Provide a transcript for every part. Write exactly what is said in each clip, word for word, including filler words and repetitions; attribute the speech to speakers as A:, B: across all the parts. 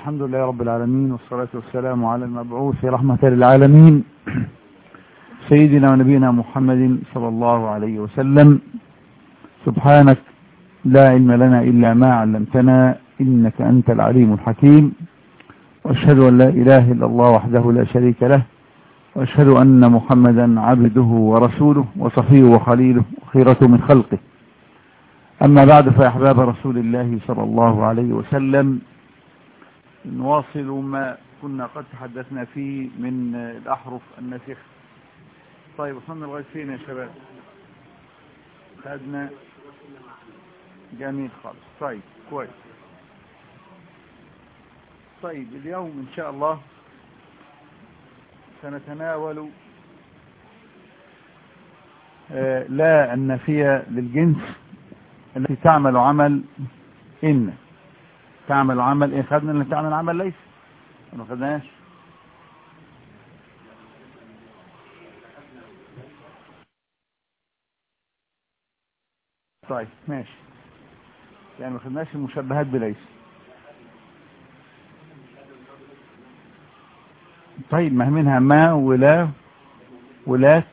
A: الحمد لله رب العالمين، والصلاة والسلام على المبعوث رحمة للعالمين سيدنا ونبينا محمد صلى الله عليه وسلم. سبحانك لا علم لنا إلا ما علمتنا إنك أنت العليم الحكيم، وأشهد أن لا إله إلا الله وحده لا شريك له، وأشهد أن محمدا عبده ورسوله وصفيه وخليله وخيرته من خلقه. أما بعد، فيا أحباب رسول الله صلى الله عليه وسلم، نواصل ما كنا قد تحدثنا فيه من الأحرف الناسخة. طيب وصلنا لغاية فين يا شباب؟ خدنا جميل خالص. طيب كويس. طيب اليوم إن شاء الله سنتناول آه لا النافية للجنس التي تعمل عمل إن تعمل عمل إيه. خدنا اللي تعمل عمل ليس، ما خدناش. طيب ماشي، يعني ما خدناش المشبهات بليس. طيب ما منها ما ولا ولات.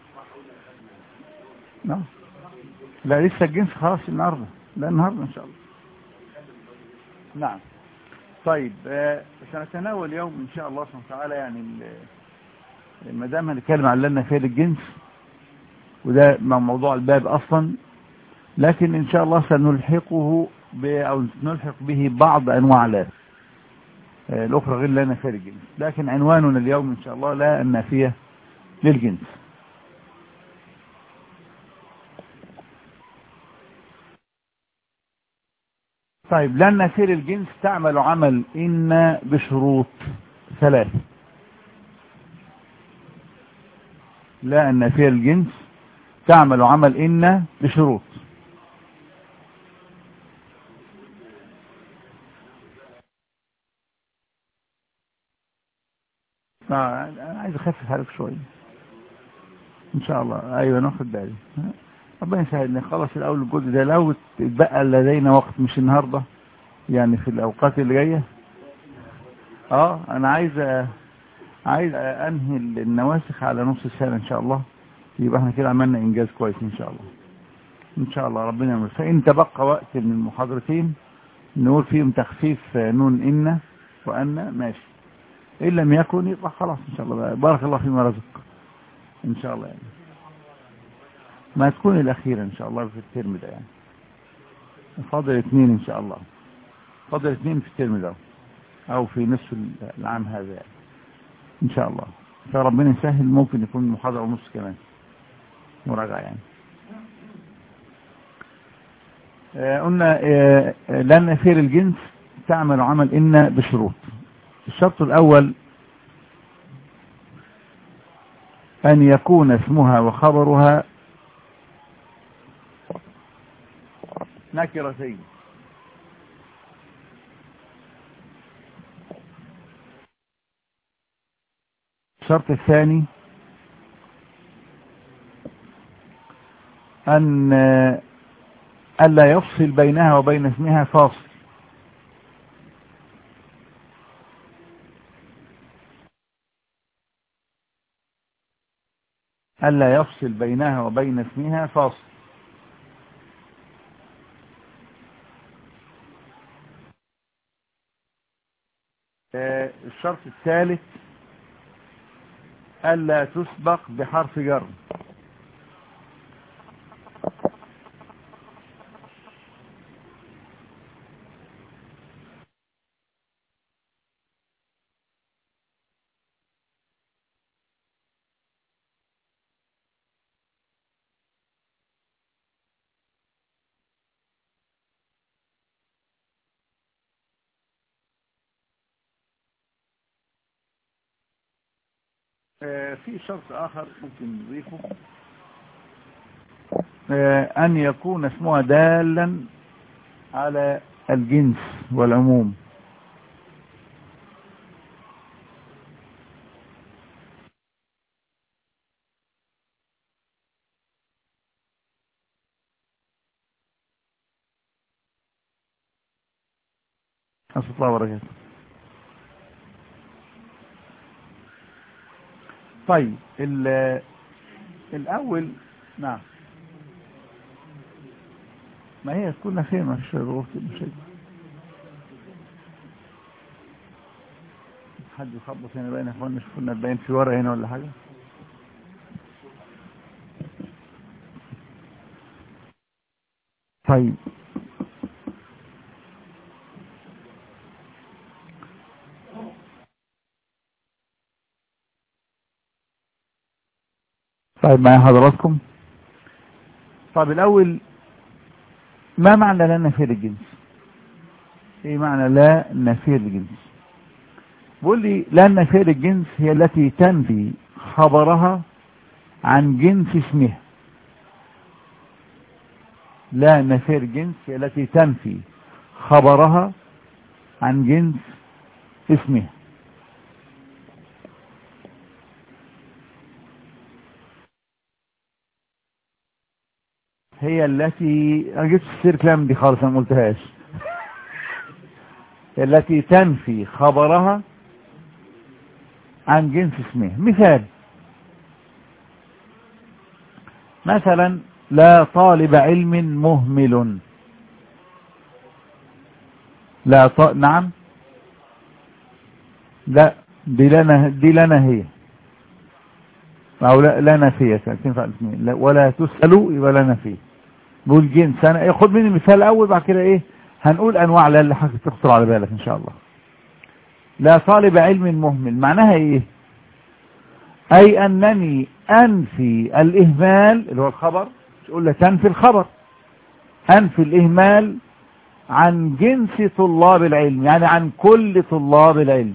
A: لا لا لسه الجنس خلاص النهارده، لا النهارده ان شاء الله. نعم. طيب آه سنتناول اليوم ان شاء الله سبحانه وتعالى يعني ما دام هنتكلم عن لنا فعل الجنس، وده موضوع الباب اصلا، لكن ان شاء الله سنلحقه ب او نلحق به بعض انواع لا آه الاخرى غير لنا فعل الجنس، لكن عنواننا اليوم ان شاء الله لا النافية للجنس. طيب لا النافية للجنس تعمل عمل إن بشروط ثلاثة. لا النافية للجنس تعمل عمل إن بشروط. آه أنا عايز أخفف عليك شوية إن شاء الله. أيوة ناخد بالي، ربنا يساعدنا. خلص الأول الجزء ده، لو اتبقى لدينا وقت مش النهاردة يعني في الأوقات اللي جاية. اه أنا عايز أ... عايز أنهي النواسخ على نص السنة إن شاء الله، يبقى احنا كده عملنا إنجاز كويس إن شاء الله. إن شاء الله ربنا يعمل. فإن تبقى وقت من المحاضرتين نقول فيهم تخفيف نون إن وأن ماشي، إن لم يكن يبقى خلاص إن شاء الله بقى. بارك الله فيما رزق إن شاء الله، يعني ما تكون الأخيرة إن شاء الله في الترم ده، يعني فاضل اثنين إن شاء الله، فاضل اثنين في الترم ده أو في نصف العام هذا يعني إن شاء الله. فربنا يسهل، ممكن يكون محاضرة ونص كمان مراجعة يعني. آه قلنا آه لأن نافية الجنس تعمل عمل إن بشروط. الشرط الأول أن يكون اسمها وخبرها نكرتين. الشرط الثاني أن ألا يفصل بينها وبين اسمها فاصل. ألا يفصل بينها وبين اسمها فاصل. الشرط الثالث ألا تسبق بحرف جر. في شرط آخر ممكن نضيفه، أن يكون اسمها دالا على الجنس والعموم. أسف الله وبركاته. طيب الاول نعم، ما هي كنا فين مش الغرفة مش حد يخبط هنا باين يا اخوان، مش كنا باين في ورقه هنا ولا حاجه؟ طيب طيب معايا حضراتكم. طيب الاول، ما معنى لا نفي للجنس؟ ايه معنى لا نفي للجنس؟ بيقول لي لا نفي للجنس هي التي تنفي خبرها عن جنس اسمها. لا نفي للجنس هي التي تنفي خبرها عن جنس اسمها. هي التي انا جبت السير كلام دي خالص انا ما قلتهاش. التي تنفي خبرها عن جنس اسمها. مثال، مثلا لا طالب علم مهمل. لا ط... نعم، لا دي لنا دي لنا هي او لا لنا فيها تنفع الاثنين. لا ولا تسألوا يبقى لنا فيه. نقول جنس. انا خد مني المثال الاول بعد كده ايه هنقول انواع لا اللي حاجه تخطر على بالك ان شاء الله. لا طالب علم مهمل معناها ايه؟ اي انني انفي الاهمال اللي هو الخبر، مش اقول لك تنفي الخبر، انفي الاهمال عن جنس طلاب العلم، يعني عن كل طلاب العلم.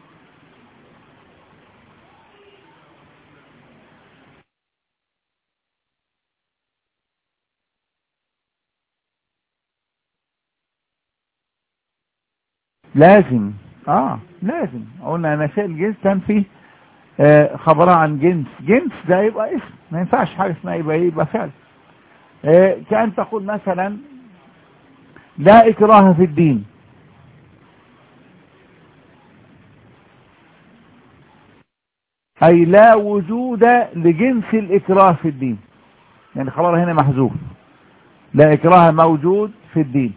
A: لازم اه لازم قلنا انا شايل جنس تنفي آه خبرها عن جنس. جنس ده يبقى اسم، ما ينفعش حاجه اسمها يبقى ايه يبقى فعل. آه كأن تقول مثلا لا اكراه في الدين. اي لا وجود لجنس الاكراه في الدين، يعني خبرها هنا محذوف. لا اكراه موجود في الدين.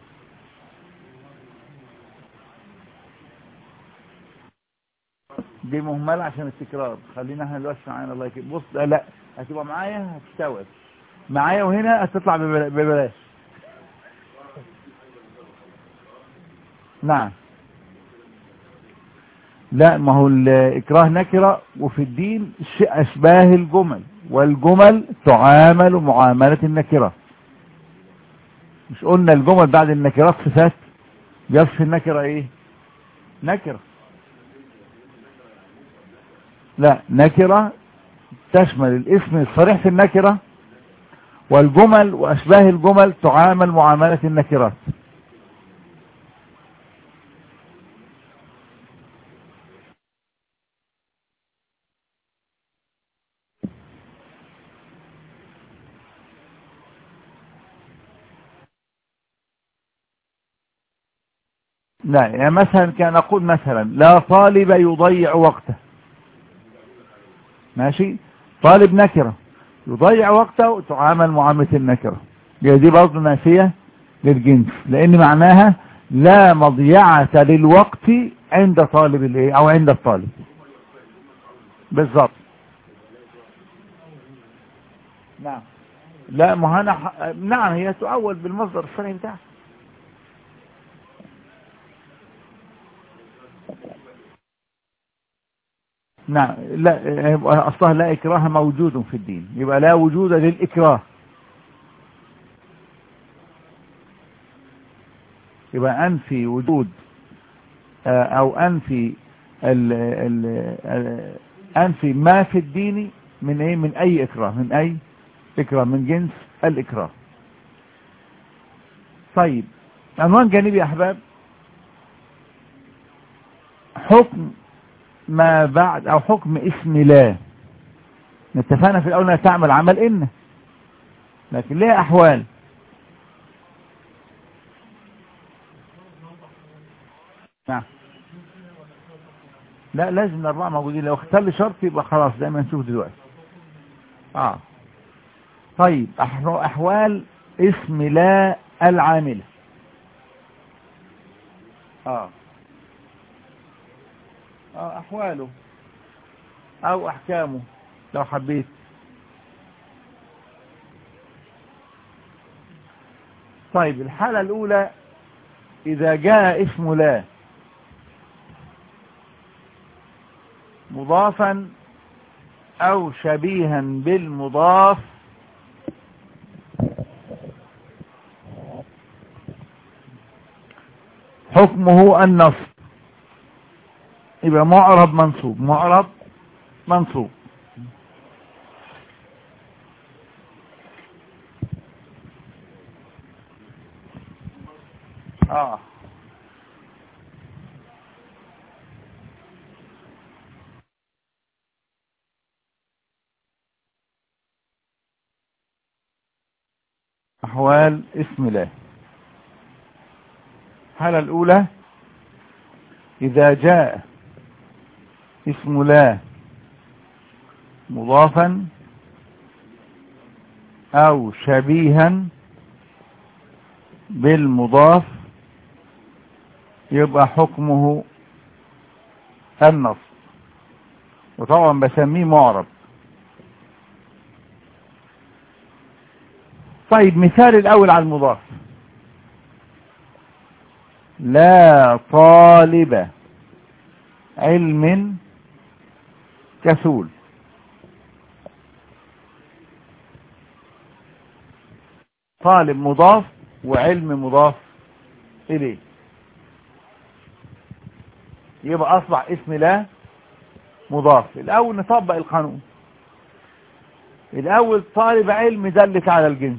A: دي مهملة عشان التكرار. خلينا احنا دلوقتي معانا الله يكرمك. بص لا, لا هتبقى معايا هتستوعب معايا، وهنا هتطلع ببلاش. نعم. لا ما هو الإكراه نكرة، وفي الدين شيء أشباه الجمل، والجمل تعامل معاملة النكرة. مش قلنا الجمل بعد النكرات صفات؟ يصف النكرة ايه؟ نكرة. لا نكرة تشمل الاسم الصريح في النكرة، والجمل وأشباه الجمل تعامل معاملة النكرات. لا يعني مثلا كان أقول مثلا لا طالب يضيع وقته. ماشي. طالب نكرة يضيع وقته تعامل معاملة النكرة. دي برضه نافية للجنس، لأن معناها لا مضيعة للوقت عند طالب الايه أو عند الطالب. بالظبط. نعم. لا مهنا ح... نعم هي تؤول بالمصدر الشرعي بتاعها. نعم. لا أصلها لا إكراه موجود في الدين، يبقى لا وجود للإكراه. يبقى أنفي وجود أو أنفي ال ال أنفي ما في الدين من إيه من أي إكراه، من أي إكراه من جنس الإكراه. طيب عنوان جانبي يا أحباب، حكم ما بعد أو حكم اسم لا. اتفقنا في الأول أنها تعمل عمل إن، لكن ليه أحوال. نعم. لا لازم الأربعة موجودين، لو اختل شرط يبقى خلاص زي ما نشوف دلوقتي. اه طيب أحوال اسم لا العاملة. اه اه أحواله أو أحكامه لو حبيت. طيب الحالة الأولى إذا جاء اسم لا مضافا أو شبيها بالمضاف حكمه النصب، يبقى معرب منصوب، معرب منصوب. اه أحوال اسم لا. الحالة الأولى إذا جاء اسم لا مضافا أو شبيها بالمضاف يبقى حكمه النصب، وطبعا بسميه معرب. طيب مثال الأول على المضاف، لا طالب علم كسول. طالب مضاف وعلم مضاف إليه، يبقى أصبح اسم لا مضاف. الأول نطبق القانون. الأول طالب علم دلت على الجنس.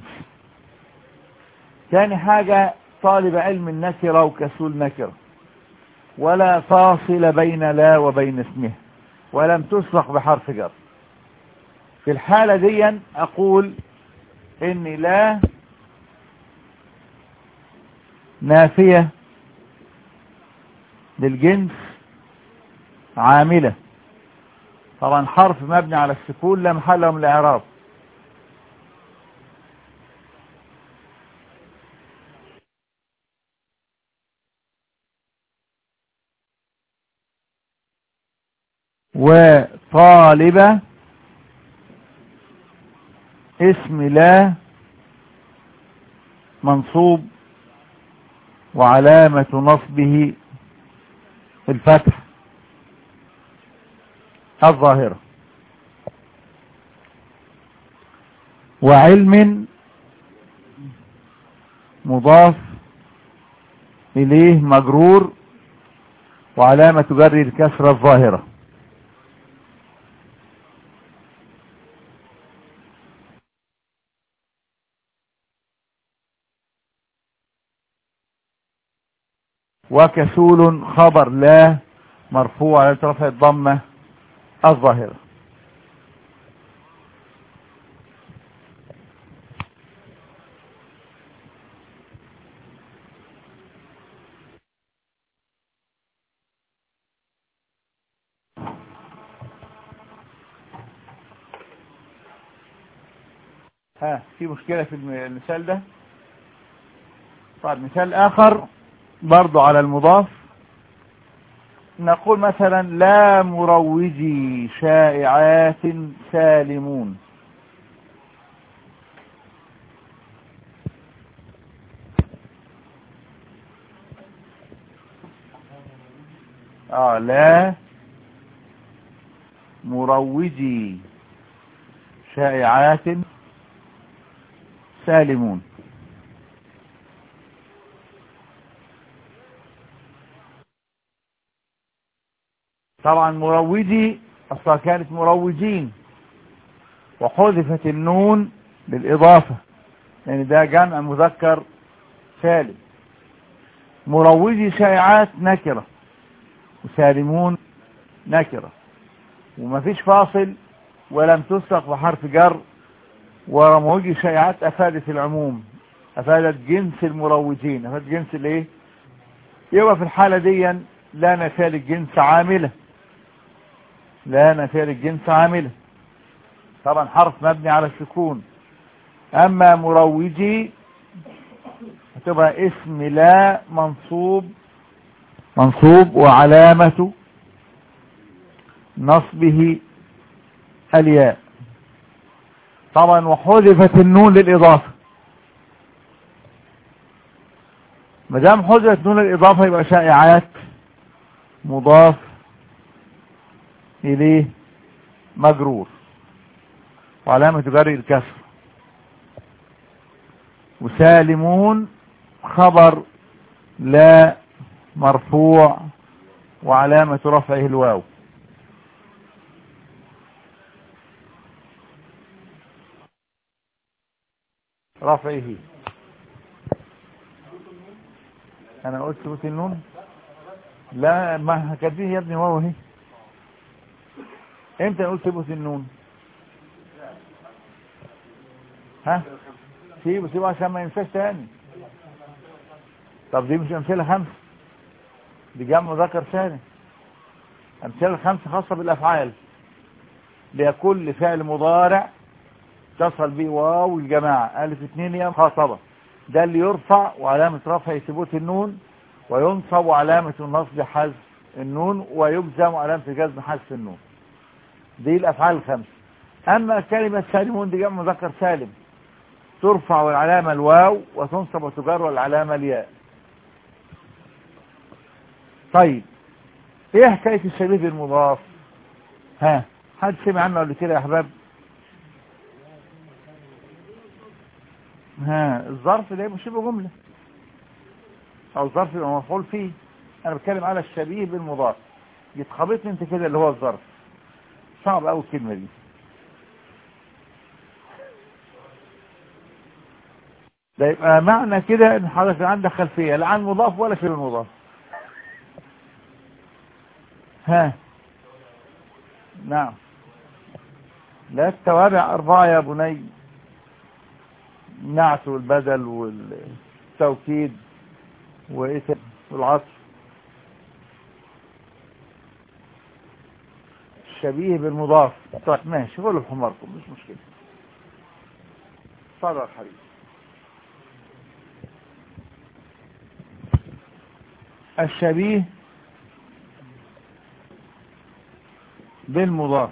A: ثاني حاجة طالب علم نكرة وكسول نكرة، ولا فاصل بين لا وبين اسمه، ولم تسبق بحرف جر. في الحالة دي أقول إن لا نافية للجنس عاملة، طبعا حرف مبني على السكون لا محل له من الإعراب. وطالبة اسم لا منصوب وعلامة نصبه الفتح الظاهرة. وعلم مضاف إليه مجرور وعلامة جر الكسرة الظاهرة. وكسول خبر لا مرفوع على رفع الضمة الظاهرة. ها في مشكلة في المثال ده؟ طيب مثال آخر برضو على المضاف، نقول مثلا لا مروجي شائعات سالمون. اه لا مروجي شائعات سالمون. طبعا مروجي اصلا كانت مروجين وحذفت النون للإضافة لأن يعني ده جمع مذكر سالم. مروجي شائعات نكرة وسالمون نكرة، ومفيش فاصل ولم تسبق بحرف جر. ومروجي شائعات أفادت العموم، أفادت جنس المروجين، أفادت جنس الايه. يبقى في الحالة دي لا نفال الجنس عاملة، لا نافية للجنس عاملة، طبعا حرف مبني على السكون. اما مروجي هتبقى اسم لا منصوب منصوب وعلامة نصبه الياء طبعا، وحذفت النون للإضافة. ما دام حذفت نون الإضافة يبقى شائعات مضاف إليه مجرور وعلامة جره الكسر، وسالمون خبر لا مرفوع وعلامة رفعه الواو. رفعه انا قلت ثبوت النون؟ لا، ما كاتبين يا ابني واو اهي. امتى قلت ثبوت النون؟ ها سيبه سيبه عشان ما ينساش تاني. طب دي مش امثله خمسه، دي جمع مذكر ثاني. امثله خمسه خاصه بالافعال، لكل فعل مضارع اتصل به واو الجماعه الف اتنين يا مخاطبه، ده اللي يرفع وعلامه رفعه ثبوت النون، وينصب وعلامه النصب حذف النون، ويجزم وعلامه الجزم حذف النون. دي الافعال الخمسه. اما كلمه سالمون دي جمع مذكر سالم، ترفع والعلامه الواو وتنصب وتجر والعلامه الياء. طيب ايه حكايه الشبيه بالمضاف؟ ها حد سمع عنه قبل كده يا احباب؟ ها الظرف ده مش شبه جمله، او الظرف يبقى مفعول فيه. انا بتكلم على الشبيه بالمضاف، يتخبطني انت كده اللي هو الظرف. صعب قوي الكلمه دي. ده يبقى معنى كده ان حضرتك عندك خلفيه لا عن مضاف ولا شبه المضاف. ها نعم. لا التوابع أربعة يا بني: النعت والبدل والتوكيد والعطف. الشبيه بالمضاف. طيب ماشي، قولوا بحماركم مش مشكلة. صدر حبيبي. الشبيه بالمضاف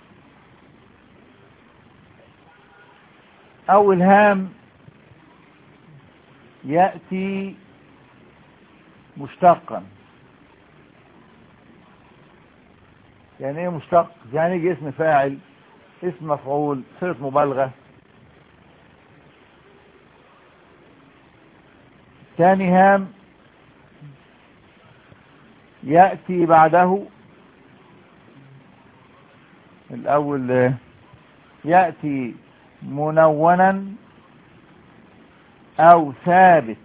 A: أول هام يأتي مشتقا. يعني ايه مشتق؟ يعني يجي اسم فاعل، اسم مفعول، صيغة مبالغة. ثاني هام يأتي بعده الأول يأتي منونا أو ثابت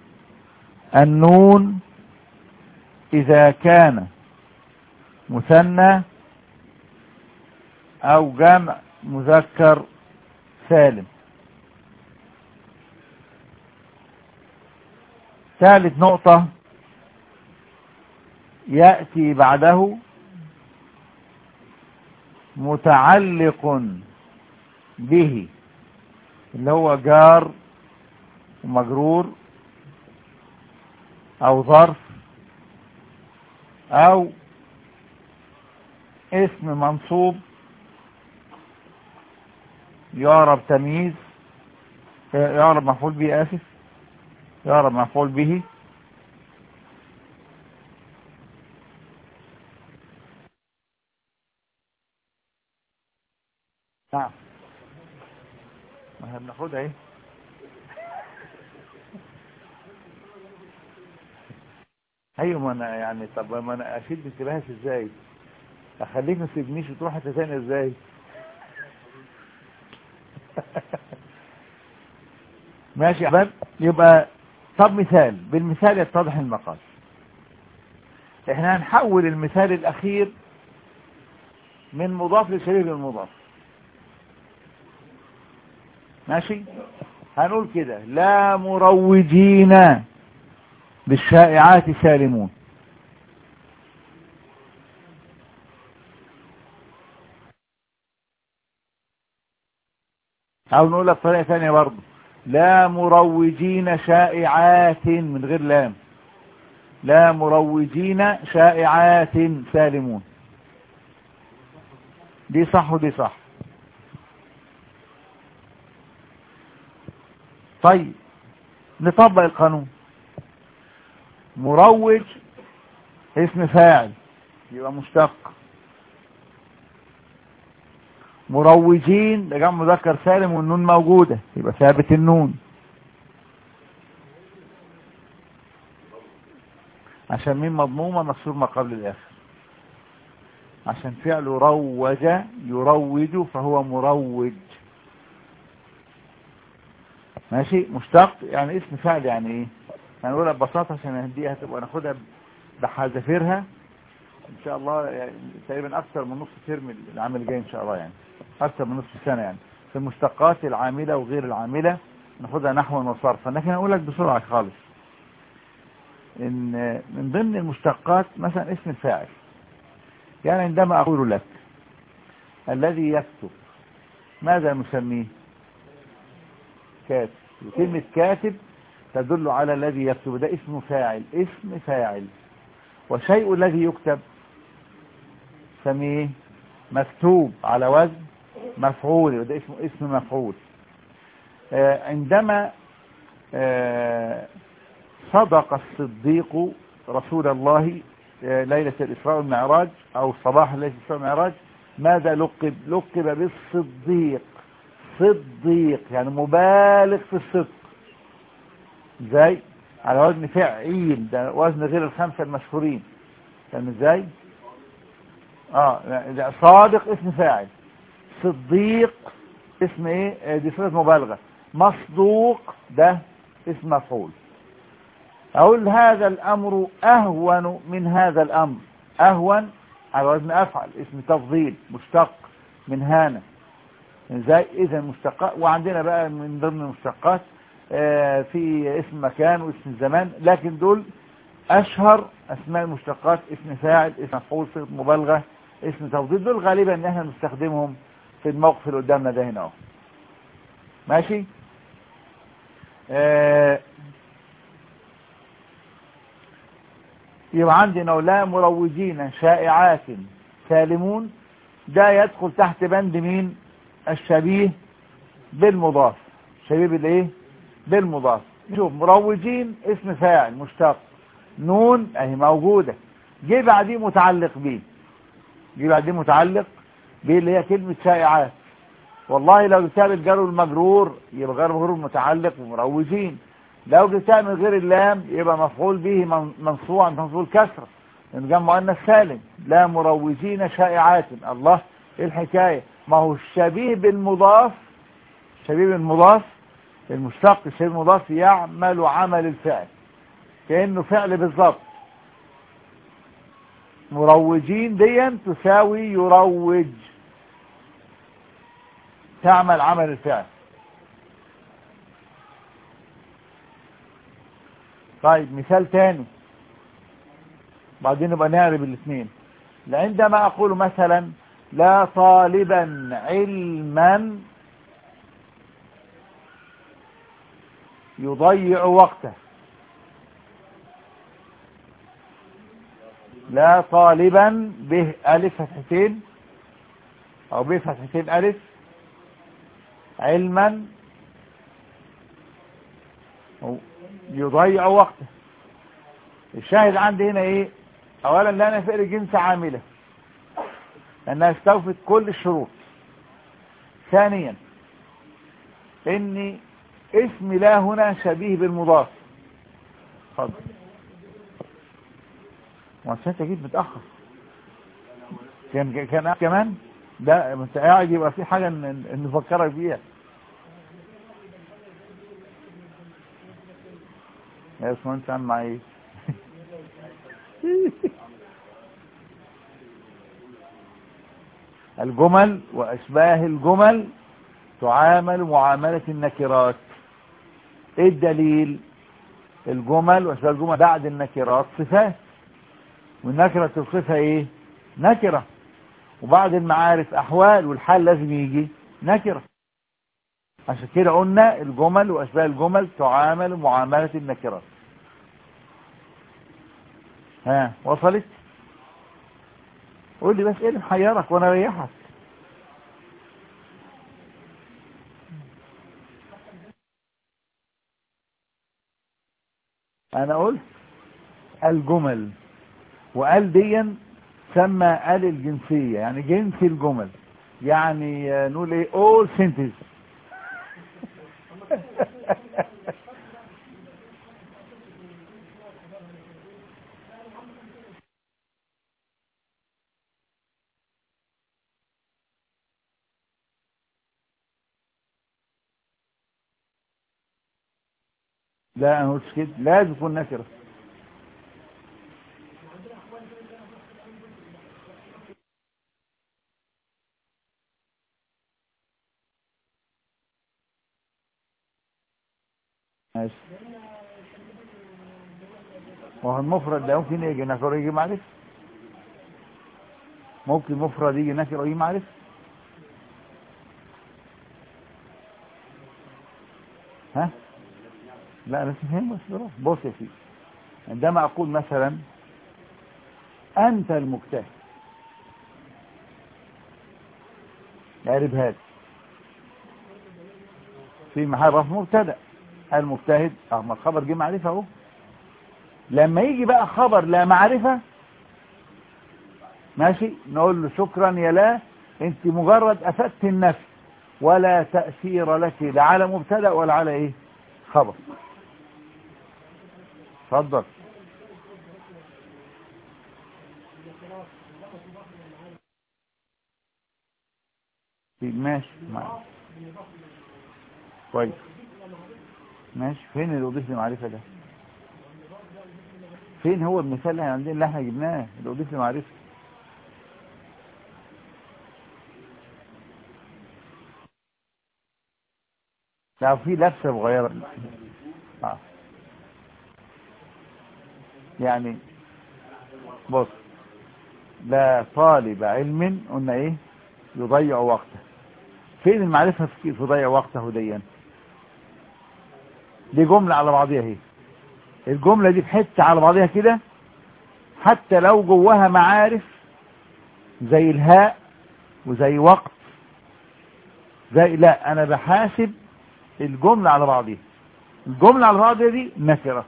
A: النون إذا كان مثنى أو جمع مذكر سالم. ثالث نقطة يأتي بعده متعلق به اللي هو جار ومجرور أو ظرف أو اسم منصوب يعرب تمييز، يعرب مفعول به، آسف يعرب مفعول به. نعم ما احنا بناخدها ايه. ايوه ما انا يعني طب ما انا اشد انتباهك ازاي؟ اخليك ما تسيبنيش وتروح حته ثانيه ازاي؟ ماشي يا حباب. يبقى طب مثال، بالمثال يتضح المقال. احنا هنحول المثال الاخير من مضاف لشبيه بالمضاف. ماشي. هنقول كده: لا مروجين بالشائعات سالمون. او نقول لك طريقة ثانية برضه، لا مروجين شائعات من غير لام، لا مروجين شائعات سالمون. دي صح ودي صح. طيب نطبق القانون. مروج اسم فاعل يبقى مشتق، مروجين ده جمع مذكر سالم والنون موجودة يبقى ثابت النون، عشان مين مضمومة مكسور ما قبل الآخر، عشان فعل روج يروج فهو مروج. ماشي. مشتق يعني اسم فاعل يعني ايه، هنقولها ببساطة عشان هنديها تبقى ناخدها بحذافيرها ان شاء الله، يعني تقريبا اكثر من نص ترم العام الجاي ان شاء الله، يعني اكثر من نصف سنة يعني في المشتقات العاملة وغير العاملة ناخدها نحوا وصرفا. لكن هقول لك بسرعة خالص ان من ضمن المشتقات مثلا اسم الفاعل، يعني عندما اقول لك الذي يكتب ماذا نسميه؟ كاتب. وكلمة كاتب تدل على الذي يكتب، ده اسم فاعل، اسم فاعل. والشيء الذي يكتب سميه مكتوب على وزن مفعول، وده اسمه اسم مفعول. آه عندما آه صدق الصديق رسول الله آه ليلة الإسراء والمعراج أو صباح ليلة الإسراء والمعراج، ماذا لقب؟ لقب بالصديق. صديق يعني مبالغ في الصدق. ازاي؟ على وزن فعيل، ده وزن غير الخمسة المشهورين. فاهم ازاي؟ اه ده صادق اسم فاعل، صديق اسم ايه؟ دي صيغة مبالغة. مصدوق ده اسم مفعول. اقول هذا الامر اهون من هذا الامر، اهون على وزن افعل، اسم تفضيل مشتق من هانة. ازاي؟ اذا مشتقات. وعندنا بقى من ضمن المشتقات آه في اسم مكان واسم زمان، لكن دول اشهر اسماء المشتقات، اسم فاعل، اسم مفعول، صيغة مبالغة، اسم تفضيل. دول غالبا ان احنا نستخدمهم في الموقف اللي قدامنا ده هنا اهو. ماشي. آه يبقى عندنا لا مروجين شائعات سالمون، ده يدخل تحت بند مين؟ الشبيه بالمضاف. شبيه بالايه؟ بالمضاف. شوف مروجين اسم فاعل مشتق، نون اهي موجودة، جه بعديه متعلق بيه، جه بعديه متعلق بيه اللي هي كلمة شائعات. والله لو جبتها بالجر والمجرور يبقى غير مجرور متعلق ومروجين، لو جبتها من غير اللام يبقى مفعول به منصوب عن منصوب الكسر، من جمع مؤنث سالم. لا مروجين شائعات. الله ايه الحكاية؟ ما هو الشبيه بالمضاف، الشبيه بالمضاف المشتق، الشبيه بالمضاف يعمل عمل الفعل كأنه فعل بالضبط. مروجين ديا تساوي يروج، تعمل عمل الفعل. طيب مثال تاني بعدين نبقى نعرب الاثنين. عندما اقول مثلا لا طالبا علما يضيع وقته، لا طالبا به الف فتحتين او به فتحتين الف، علما يضيع وقته. الشاهد عندي هنا ايه؟ اولا لا نفعل جنس عاملة لانها استوفت كل الشروط. ثانيا ان اسم لا هنا شبيه بالمضاف. اتفضل. ما انت جيت متاخر، كان كان كمان ده انت قاعد يبقى في حاجه نفكرك بيها. يا باشمهندس عم معايا الجمل واشباه الجمل تعامل معاملة النكرات. ايه الدليل؟ الجمل واشباه الجمل بعد النكرات صفات، والنكرة الصفة ايه؟ نكرة. وبعد المعارف احوال، والحال لازم يجي نكرة. عشان كده قلنا الجمل واشباه الجمل تعامل معاملة النكرات. ها وصلت؟ قول لي بس ايه اللي محيرك وانا اريحك. انا قلت الجمل، وقال ديا سمى قال الجنسية، يعني جنس الجمل، يعني نقول ايه all sentences. لا انا قلتش كده، لازم يكون نكرة. ماشي. وهو المفرد ده ممكن يجي نكرة يجي معرفة، ممكن مفرد يجي نكرة يجي معرفة. ها لا انا فاهم، بس بروح بص يا سيدي، عندما اقول مثلا انت المجتهد، اعرب هذا في محل رفع مبتدا، المجتهد اما الخبر جه معرفة اهو. لما يجي بقى خبر لا معرفة، ماشي، نقول له شكرا يا لا، انت مجرد افدت النفي ولا تأثير لك لا على مبتدا ولا على ايه خبر. اتفضل. ماشي معلش. كويس ماشي. فين اللي اضيف لمعرفة ده؟ فين هو المثال اللي عندنا اللي احنا جبناه اللي اضيف لمعرفة؟ لا في لفظة صغيرة. آه. يعني بص، لا طالب علم قلنا ايه يضيع وقته. فين المعرفة في يضيع وقته ديا؟ دي جملة على بعضها اهي، الجملة دي بحتة على بعضها كده، حتى لو جواها معارف زي الهاء وزي وقت زي، لا انا بحاسب الجملة على بعضها. الجملة على بعضها دي نكرة،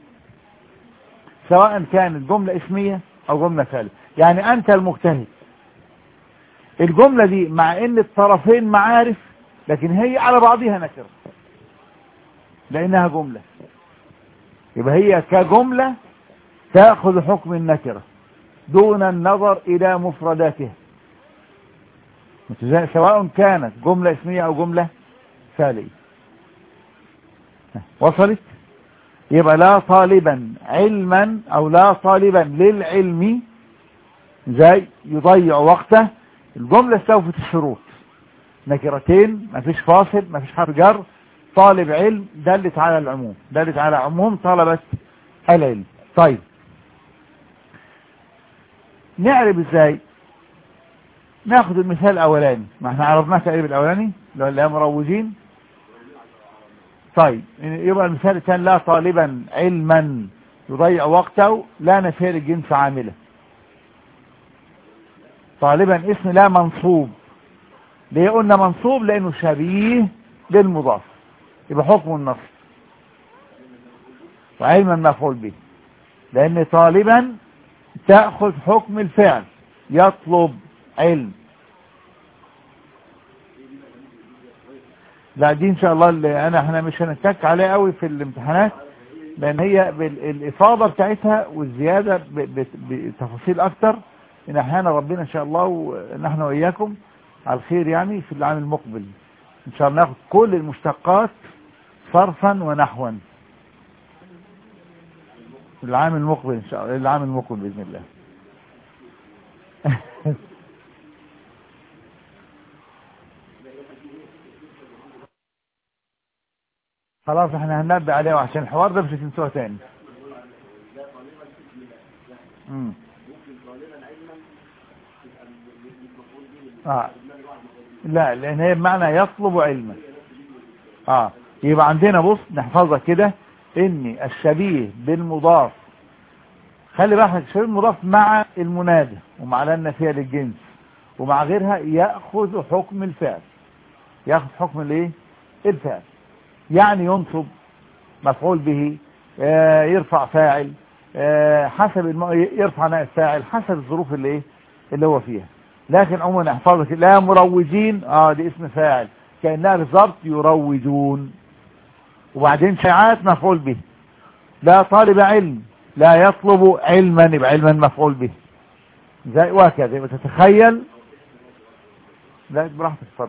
A: سواء كانت جملة اسمية او جملة فعلية. يعني انت المجتهد، الجملة دي مع ان الطرفين معارف لكن هي على بعضها نكرة لانها جملة، يبقى هي كجملة تأخذ حكم النكرة دون النظر الى مفرداتها، سواء كانت جملة اسمية او جملة فعلية. وصلت؟ يبقى لا طالبا علما او لا طالبا للعلم زي يضيع وقته، الجملة استوفت الشروط، نكرتين، مفيش فاصل، مفيش حرف جر، طالب علم دلت على العموم، دلت على عموم طلبة العلم. طيب نعرف ازاي؟ ناخد المثال الاولاني، ما احنا عرفناه تقريبا الاولاني لو اللي مروجين. طيب يبقى المثال الثاني لا طالبا علما يضيع وقته، لا نفي الجنس عامله. طالبا اسم لا منصوب، ليه قلنا منصوب؟ لانه شبيه للمضاف، يبقى حكم النصب. وعلما مفعول به، لان طالبا تأخذ حكم الفعل، يطلب علم. لا دي ان شاء الله اللي انا احنا مش هنتك عليها قوي في الامتحانات، لان هي بالافاضه بتاعتها والزياده بتفاصيل اكتر، ان احيانا ربنا ان شاء الله ونحن واياكم على الخير يعني في العام المقبل ان شاء الله ناخد كل المشتقات صرفا ونحوا في العام المقبل ان شاء الله، العام المقبل باذن الله. خلاص احنا هننبه عليه عشان الحوار ده مش هتنسوه تاني. امم اه لا، لان هي بمعنى يطلب علما، اه يبقى عندنا بص نحفظها كده ان الشبيه بالمضاف، خلي بالك الشبيه بالمضاف مع المنادى ومع لنا فيها للجنس ومع غيرها يأخذ حكم الفعل، يأخذ حكم الايه الفعل، يعني ينصب مفعول به، آه يرفع فاعل، آه حسب الم... يرفع نائب فاعل حسب الظروف اللي ايه اللي هو فيها. لكن عموما احفظك لا مروجين اه دي اسم فاعل كأنها بالظبط يروجون. وبعدين شيعات مفعول به، لا طالب علم لا يطلب علما يبقى علما مفعول به، زي وهكذا. يبقى تتخيل. لا براحتك اتفضل.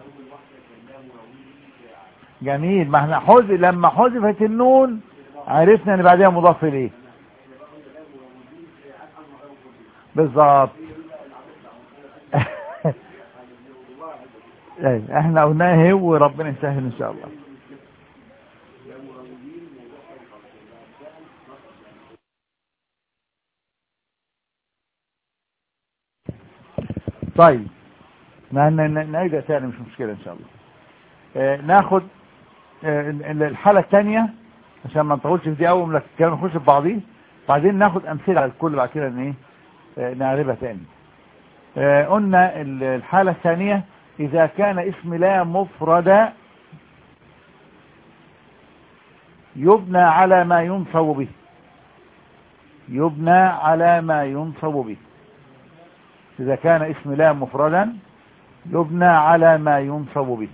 A: جميل. ما احنا حذف لما حذفت النون عرفنا ان بعدها مضاف اليه بالظبط. احنا قلناها اهي وربنا يسهل ان شاء الله. طيب نعيدها تاني مش مشكلة ان شاء الله. اه ناخد اه الحالة الثانية عشان ما نطولش في دي اول لكن كانوا نخش في بعضيه، بعدين ناخد امثلة على الكل بعد كده ان ايه اه نعرفها تاني. اه قلنا الحالة الثانية اذا كان اسم لا مفرد يبنى على ما ينصب به، يبنى على ما ينصب به. إذا كان اسم لا مفردا يبنى على ما ينصب به.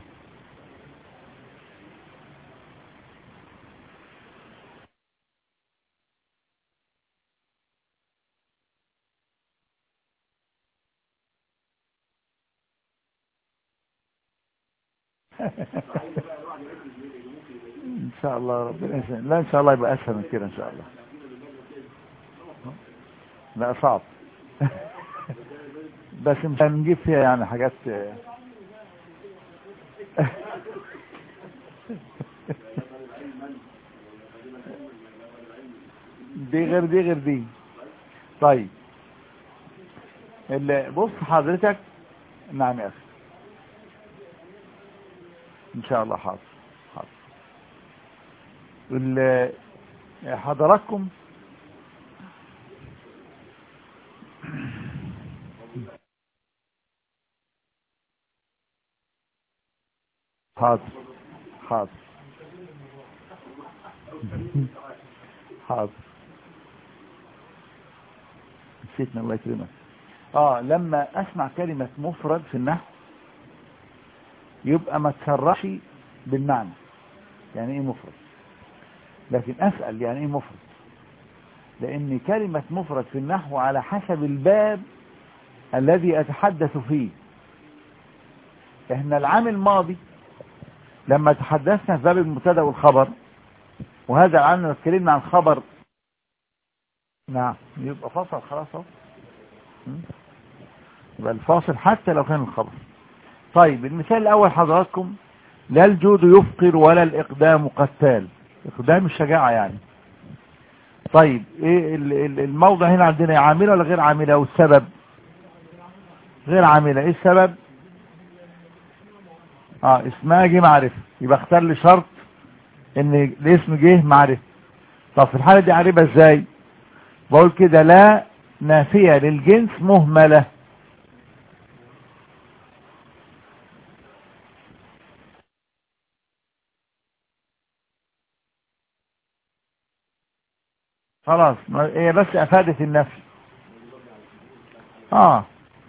A: ان شاء الله ربنا يسهل. لا ان شاء الله يبقى اسهل من كده ان شاء الله. لا صعب. بس مش هنجيب فيها يعني حاجات دي غير دي غير دي. طيب اللي بص حضرتك. نعم يا اخي ان شاء الله. حاضر حاضر. اللي حضراتكم حاضر حاضر حاضر. نسيتنا الله يكرمك. اه لما اسمع كلمة مفرد في النحو يبقى ما تسرحش بالمعنى يعني ايه مفرد، لكن اسأل يعني ايه مفرد، لان كلمة مفرد في النحو على حسب الباب الذي اتحدث فيه. احنا العام الماضي لما تحدثنا في باب المبتدا والخبر، وهذا العام اتكلمنا عن خبر. نعم يبقى فاصل خلاص اهو، يبقى الفاصل حتى لو كان الخبر. طيب المثال الاول حضراتكم لا الجود يفقر ولا الاقدام قتال. اقدام الشجاعة يعني. طيب ايه الموضع هنا عندنا عاملة ولا غير عاملة؟ والسبب غير عاملة. ايه السبب؟ اه اسمها جه معرفة، يبقى اختار لي شرط ان الاسم جه معرفة. طب في الحالة دي عارفها ازاي؟ بقول كده لا نافية للجنس مهملة. خلاص هي بس افادت النفي. اه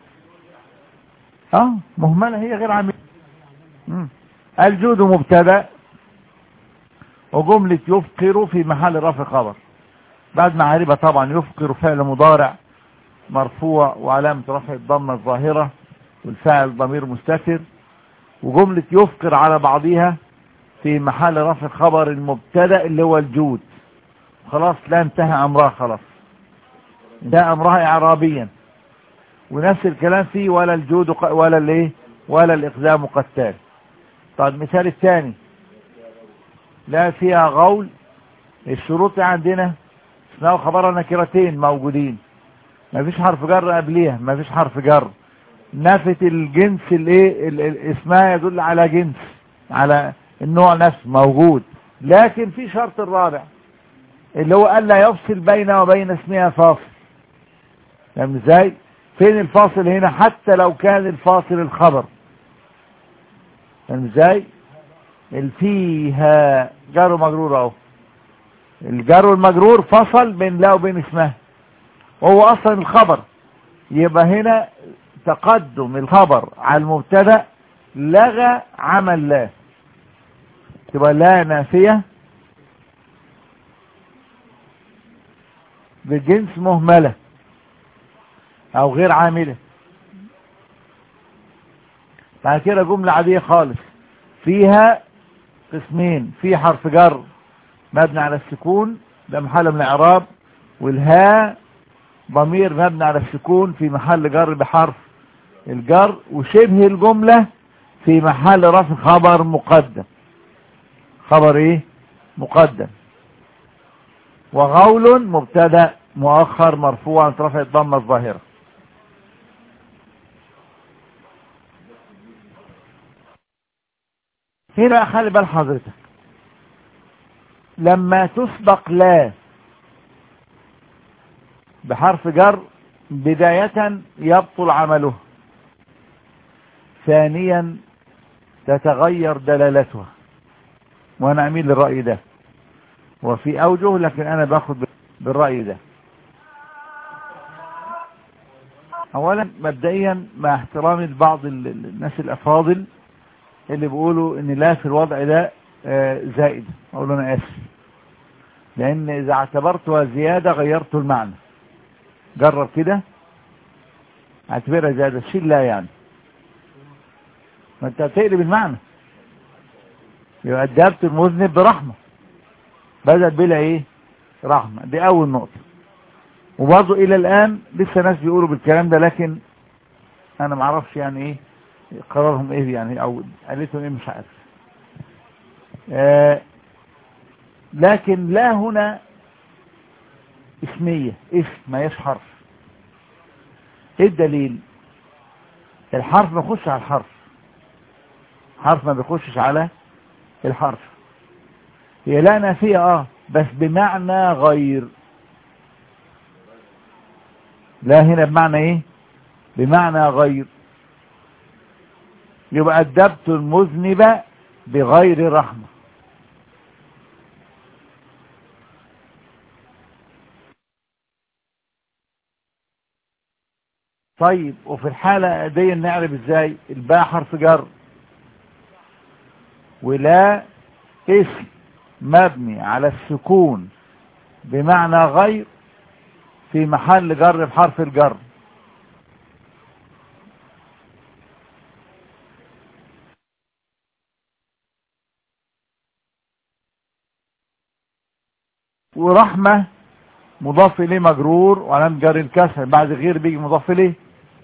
A: اه مهملة هي غير عاملة. الجود مبتدا وجملة يفقر في محل رفع خبر. بعد ما عاربة طبعا يفقر فعل مضارع مرفوع وعلامة رفع الضمة الظاهرة والفاعل ضمير مستتر، وجملة يفقر على بعضها في محل رفع خبر المبتدا اللي هو الجود. خلاص لا انتهى امرها، خلاص ده امرها اعرابيا. ونفس الكلام فيه ولا الجود ولا الايه ولا الاقدام قتال. طيب المثال الثاني لا فيها غول. الشروط عندنا اسمها خبر نكرتين موجودين، ما فيش حرف جر قبليها، ما فيش حرف جر، نفت الجنس الايه اسمها يدل على جنس على النوع نفسه موجود، لكن في شرط الرابع اللي هو ألا يفصل بين وبين اسمها فاصل. فاهم ازاي؟ فين الفاصل هنا؟ حتى لو كان الفاصل الخبر. فاهم ازاي؟ فيها جار ومجرور اهو، الجار والمجرور فصل بين لا وبين اسمها، وهو اصلا الخبر. يبقى هنا تقدم الخبر على المبتدا لغى عمل لا، تبقى لا نافية بجنس مهملة او غير عاملة. بعد كده جملة عادية خالص فيها قسمين، في حرف جر مبني على السكون ده محل من الاعراب، والهاء ضمير مبني على السكون في محل جر بحرف الجر، وشبه الجملة في محل رفع خبر مقدم. خبر ايه؟ مقدم. وغول مبتدا مؤخر مرفوع عن رفع الضمه الظاهره. هنا خلي بال حضرتك، لما تسبق لا بحرف جر بداية يبطل عمله، ثانيا تتغير دلالتها، وانا اميل للرأي ده وفي اوجه، لكن انا باخد بالرأي ده. اولا مبدئيا مع احترامي لبعض الناس الافاضل اللي بيقولوا ان لا في الوضع ده زائد، اقول انا اسف، لان اذا اعتبرتها زيادة غيرت المعنى. جرب كده اعتبرها زيادة، شيل لا يعني، ما انت بتقلب المعنى. يبقى أدبت المذنب برحمة بدل بلا ايه؟ رحمة. دي اول نقطة. وبرضه الى الان لسه ناس بيقولوا بالكلام ده، لكن انا معرفش يعني ايه قرارهم ايه يعني، او قالتهم ايه مش عارف. آه لكن لا هنا اسمية، اسم ما يش حرف. ايه الدليل؟ الحرف ما بيخش على الحرف، حرف ما بيخشش على الحرف. هي لا نافية اه بس بمعنى غير. لا هنا بمعنى ايه؟ بمعنى غير. يبقى أدبت المذنب بغير رحمة. طيب وفي الحالة دي نعرف ازاي؟ الباء حرف جر، ولا اسم مبني على السكون بمعنى غير في محل جر بحرف الجر. ورحمة مضاف اليه مجرور وعلامة جر الكسر، بعد غير بيجي مضاف اليه.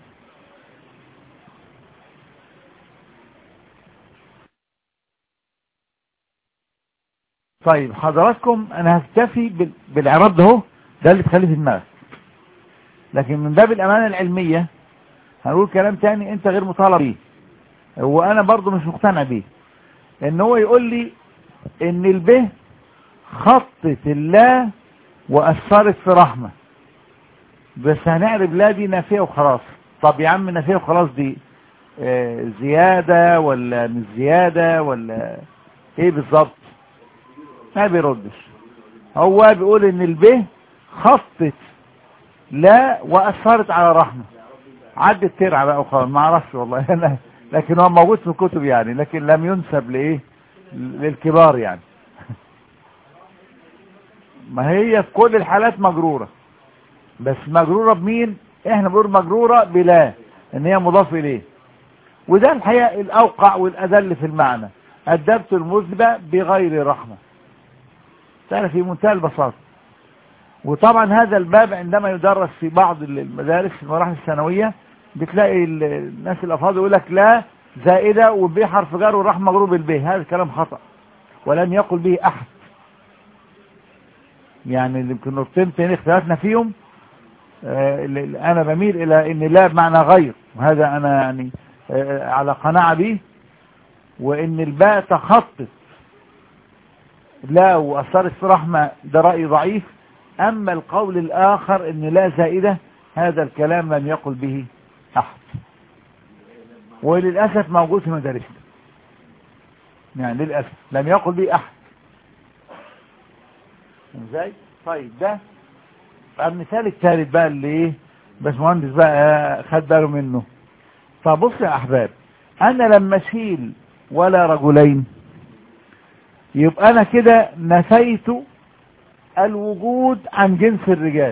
A: طيب حضراتكم انا هكتفي بالاعراب ده اهو، ده اللي تخليه في دماغك، لكن من باب الامانه العلميه هنقول كلام تاني انت غير مطالب بيه، وانا برضو مش مقتنع بيه. ان هو يقول لي ان الب خطت اللا واثرت في رحمه، بس هنعرف لا دي نافيه وخلاص. طب يا عم نافيه وخلاص دي آه زياده ولا مش زياده ولا ايه بالظبط؟ ما بيردش. هو بيقول ان الب خطت لا واثرت على رحمه، عدت ترعى بقى وخلاص، ما اعرفش والله انا، لكن هو موجود في الكتب يعني، لكن لم ينسب لايه؟ للكبار يعني. ما هي في كل الحالات مجروره، بس مجروره بمين؟ احنا بنقول مجروره بلا، ان هي مضاف اليه، وده الحقيقه الاوقع والادل في المعنى. أدبت المذنبة بغير رحمه، تعرف في منتهى البساطه. وطبعا هذا الباب عندما يدرس في بعض المدارس في المراحل الثانويه بتلاقي الناس الافاضل يقول لك لا زائده وب حرف جر والرحمه مجرور بالب. هذا الكلام خطا ولم يقل به احد، يعني يمكن نقطتين تاني اختلفنا فيهم. آه انا بميل الى ان لا بمعنى غير، وهذا انا يعني آه على قناعه به، وان الباء تخطط لا وأثرت في رحمة ده رأي ضعيف. أما القول الآخر إن لا زائدة هذا الكلام لم يقل به أحد، وللأسف موجود في مدارسنا، يعني للأسف لم يقل به أحد. ازاي؟ طيب ده المثال الثالث بقى اللي ايه باشمهندس بقى خد باله منه. فبص يا أحباب، أنا لما أشيل ولا رجلين يبقى أنا كده نفيت الوجود عن جنس الرجال،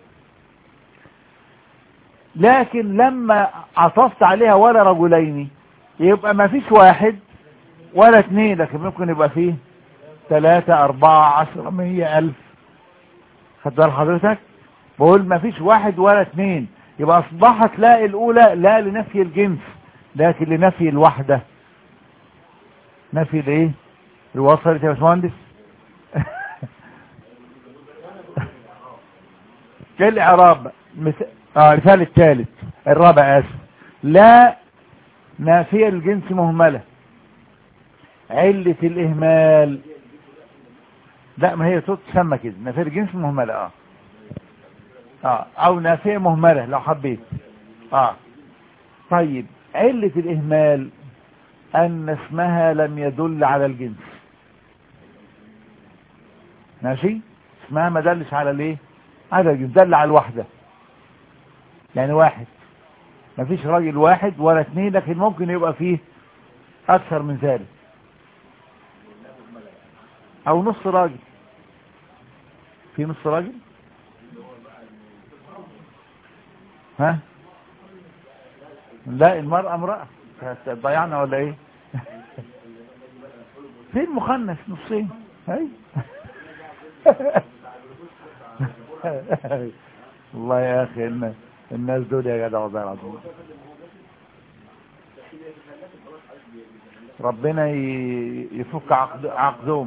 A: لكن لما عطفت عليها ولا رجلين يبقى ما فيش واحد ولا اثنين، لكن ممكن يبقى فيه ثلاثة أربعة عشرة مية ألف. خد بال حضرتك؟ بقول ما فيش واحد ولا اثنين، يبقى أصبحت لا الأولى لا لنفي الجنس لكن لنفي الوحدة. نفي الايه؟ الوصلت يا باشمهندس؟ الإعراب مثال آه المثال الثالث الرابع آسف. لا نافية الجنس مهملة، علة الإهمال. لا ما هي تسمى كده نافية الجنس مهملة اه اه او نافية مهملة لو حبيت اه طيب علة الإهمال أن اسمها لم يدل على الجنس. ماشي، اسمها ما دلش على الايه؟ على الجنس، دل على الوحدة، يعني واحد، ما فيش راجل واحد ولا اثنين، لكن ممكن يبقى فيه أكثر من ذلك، أو نص راجل. في نص راجل ها؟ لا المرأة امرأة، ضيعنا ولا ايه؟ فين مخنث نصين؟ هاي والله يا اخي إن الناس دول يا جدع والله العظيم ربنا يفك عقد عقدهم.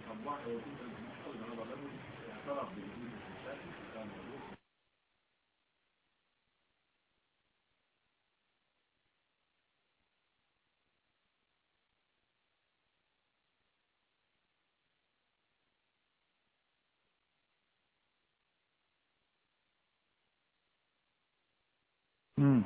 A: امم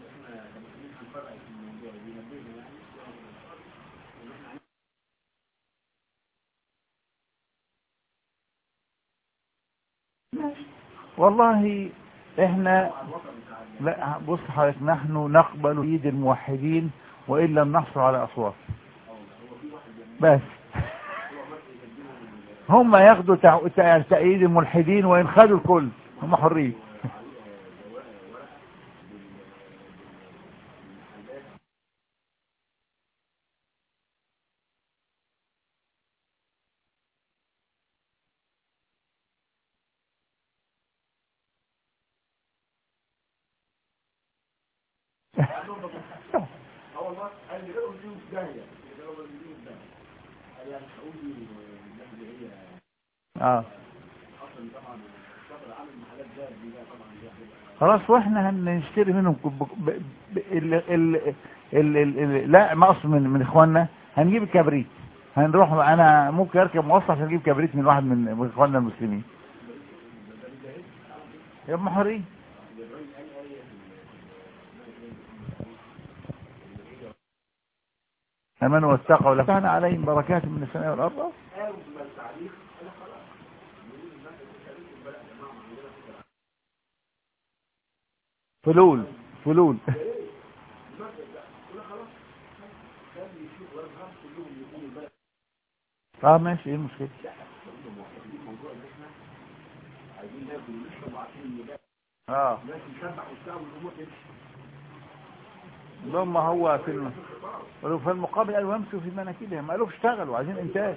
A: والله احنا لا بص حضرتك، نحن نقبل ايد الموحدين وان لم نحصل على اصوات، بس هم ياخدوا تع- تع- تأييد الملحدين وان خدوا الكل هم حرين. اه خلاص، واحنا هنشتري منهم كب... ب... ب... ال... ال... ال... ال... ال... لا ما اقصد من من اخواننا هنجيب الكبريت، هنروح انا ممكن اركب مواصلة عشان اجيب كبريت من واحد من من اخواننا المسلمين. يا ابن حري امنوا واتقوا لكان عليهم بركات من السماء والارض. فلول فلول اه ماشي، ايه المشكلة؟ اه لما هو في الم... ولو في المقابل قالوا يمسوا في مناكبهم، ما قالوا اشتغلوا عايزين انتاج.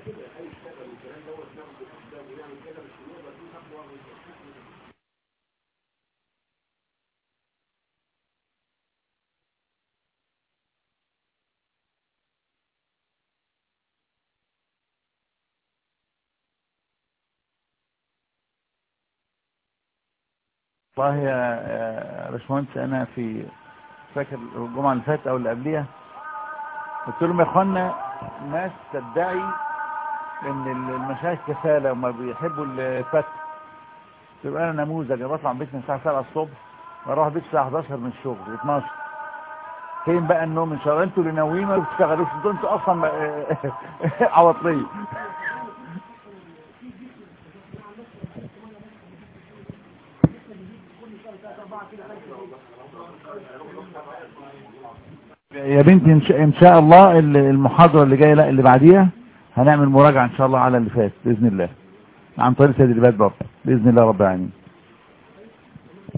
A: والله يا يا باشمهندس انا في فاكر الجمعة اللي فاتت او اللي قبليها قلت لهم يا اخوانا ناس تدعي ان المشايخ كسالى وما بيحبوا الفتح. تبقى انا نموذج، انا بطلع من بيتنا الساعه سبعة الصبح واروح بيت الساعه حداشر من الشغل اتناشر. فين بقى النوم؟ ان شاء الله انتوا اللي ناويين ما بتشتغلوش، انتوا انتوا اصلا عواطليه. يا بنتي ان شاء, إن شاء الله المحاضره اللي جايه لا اللي بعديها هنعمل مراجعه ان شاء الله على اللي فات باذن الله، عن طريق تدريبات برضه باذن الله رب العالمين.